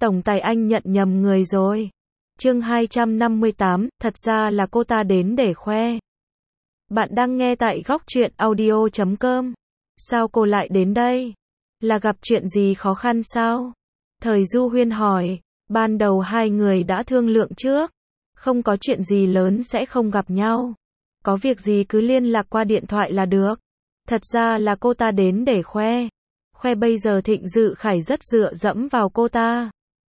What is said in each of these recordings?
Tổng tài anh nhận nhầm người rồi. Chương 258, thật ra là cô ta đến để khoe. Bạn đang nghe tại góc truyện audio.com. Sao cô lại đến đây? Là gặp chuyện gì khó khăn sao? Thời Du Huyên hỏi. Ban đầu hai người đã thương lượng trước. Không có chuyện gì lớn sẽ không gặp nhau. Có việc gì cứ liên lạc qua điện thoại là được. Thật ra là cô ta đến để khoe. Khoe bây giờ Thịnh Dự Khải rất dựa dẫm vào cô ta.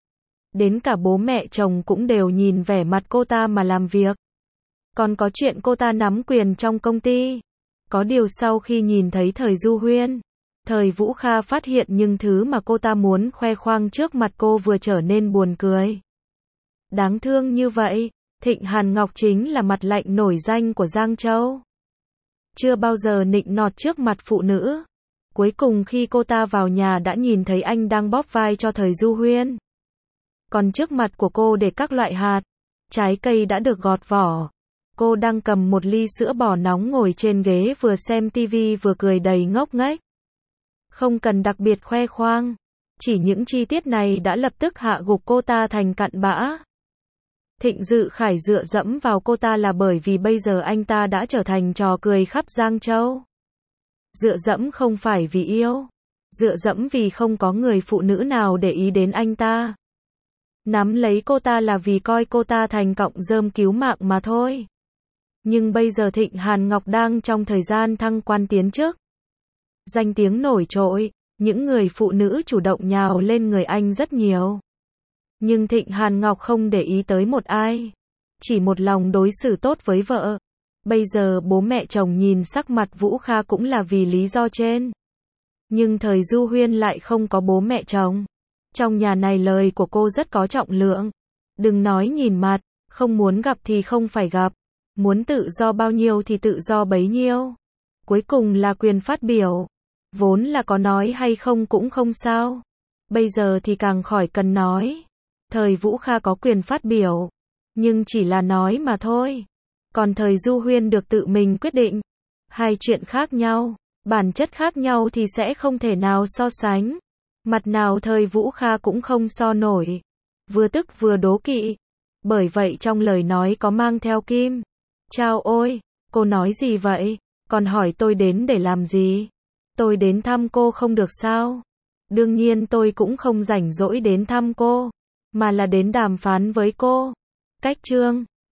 Đến cả bố mẹ chồng cũng đều nhìn vẻ mặt cô ta mà làm việc. Còn có chuyện cô ta nắm quyền trong công ty. Có điều sau khi nhìn thấy Thời Du Huyên, Thời Vũ Kha phát hiện những thứ mà cô ta muốn khoe khoang trước mặt cô vừa trở nên buồn cười. Đáng thương như vậy, Thịnh Hàn Ngọc chính là mặt lạnh nổi danh của Giang Châu. Chưa bao giờ nịnh nọt trước mặt phụ nữ. Cuối cùng khi cô ta vào nhà đã nhìn thấy anh đang bóp vai cho Thời Du Huyên. Còn trước mặt của cô để các loại hạt, trái cây đã được gọt vỏ. Cô đang cầm một ly sữa bò nóng ngồi trên ghế vừa xem tivi vừa cười đầy ngốc nghếch. Không cần đặc biệt khoe khoang, chỉ những chi tiết này đã lập tức hạ gục cô ta thành cặn bã. Thịnh Dự Khải dựa dẫm vào cô ta là bởi vì bây giờ anh ta đã trở thành trò cười khắp Giang Châu. Dựa dẫm không phải vì yêu, dựa dẫm vì không có người phụ nữ nào để ý đến anh ta. Nắm lấy cô ta là vì coi cô ta thành cọng rơm cứu mạng mà thôi. Nhưng bây giờ Thịnh Hàn Ngọc đang trong thời gian thăng quan tiến chức. Danh tiếng nổi trội, những người phụ nữ chủ động nhào lên người anh rất nhiều. Nhưng Thịnh Hàn Ngọc không để ý tới một ai. Chỉ một lòng đối xử tốt với vợ. Bây giờ bố mẹ chồng nhìn sắc mặt Vũ Kha cũng là vì lý do trên. Nhưng Thời Du Huyên lại không có bố mẹ chồng. Trong nhà này lời của cô rất có trọng lượng. Đừng nói nhìn mặt, không muốn gặp thì không phải gặp. Muốn tự do bao nhiêu thì tự do bấy nhiêu. Cuối cùng là quyền phát biểu. Vốn là có nói hay không cũng không sao. Bây giờ thì càng khỏi cần nói. Thời Vũ Kha có quyền phát biểu. Nhưng chỉ là nói mà thôi. Còn Thời Du Huyên được tự mình quyết định. Hai chuyện khác nhau, bản chất khác nhau thì sẽ không thể nào so sánh. Mặt nào Thời Vũ Kha cũng không so nổi. Vừa tức vừa đố kỵ. Bởi vậy trong lời nói có mang theo kim. Chao ôi, cô nói gì vậy? Còn hỏi tôi đến để làm gì? Tôi đến thăm cô không được sao? Đương nhiên tôi cũng không rảnh rỗi đến thăm cô. Mà là đến đàm phán với cô. Cách chương